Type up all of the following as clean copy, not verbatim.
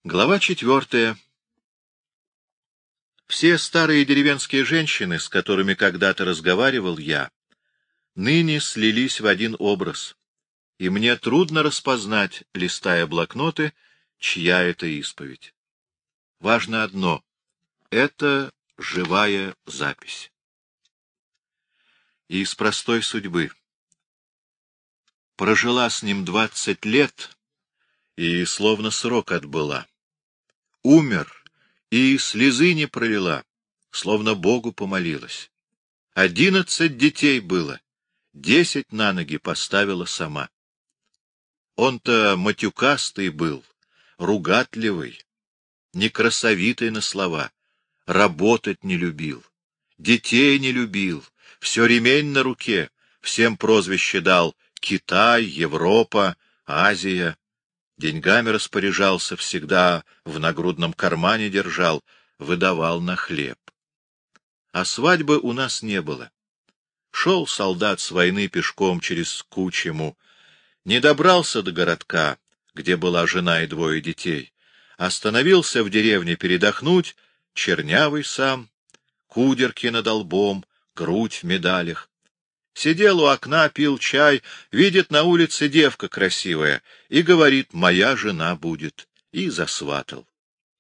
Глава 4. Все старые деревенские женщины, с которыми когда-то разговаривал я, ныне слились в один образ, и мне трудно распознать, листая блокноты, чья это исповедь. Важно одно — это живая запись. И из простой судьбы. Прожила с ним 20 лет, и словно срок отбыла. Умер, и слезы не пролила, словно Богу помолилась. 11 детей было, 10 на ноги поставила сама. Он-то матюкастый был, ругатливый, некрасовитый на слова, работать не любил, детей не любил, все ремень на руке, всем прозвище дал Китай, Европа, Азия. Деньгами распоряжался, всегда в нагрудном кармане держал, выдавал на хлеб. А свадьбы у нас не было. Шел солдат с войны пешком через Кучему, не добрался до городка, где была жена и 2 детей, остановился в деревне передохнуть, чернявый сам, кудерки над лбом, грудь в медалях. Сидел у окна, пил чай, видит на улице девка красивая и говорит: «Моя жена будет», и засватал.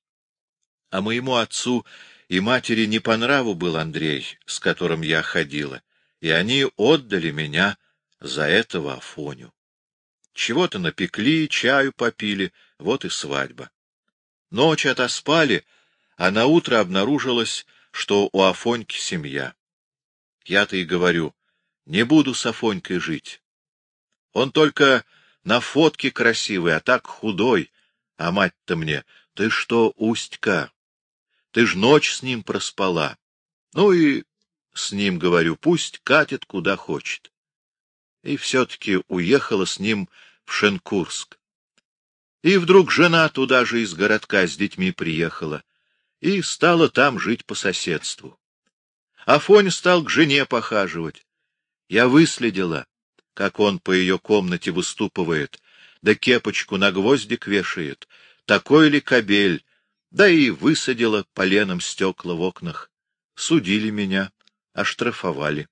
А моему отцу и матери не по нраву был Андрей, с которым я ходила, и они отдали меня за этого Афоню. Чего-то напекли, чаю попили, вот и свадьба. Ночь отоспали, а наутро обнаружилось, что у Афоньки семья. Я-то и говорю: не буду с Афонькой жить. Он только на фотке красивый, а так худой. А мать-то мне: ты что, Устька, ты ж ночь с ним проспала. Ну и с ним, говорю, пусть катит куда хочет. И все-таки уехала с ним в Шенкурск. И вдруг жена туда же из городка с детьми приехала и стала там жить по соседству. Афоня стал к жене похаживать. Я выследила, как он по ее комнате выступывает, да кепочку на гвоздик вешает, такой ли кобель, да и высадила поленом стекла в окнах. Судили меня, оштрафовали.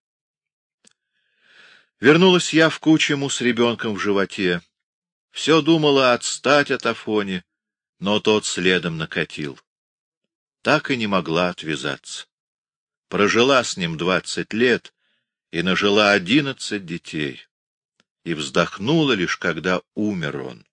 Вернулась я в Кучему с ребенком в животе. Все думала отстать от Афони, но тот следом накатил. Так и не могла отвязаться. Прожила с ним 20 лет и нажила 11 детей. И вздохнула лишь, когда умер он.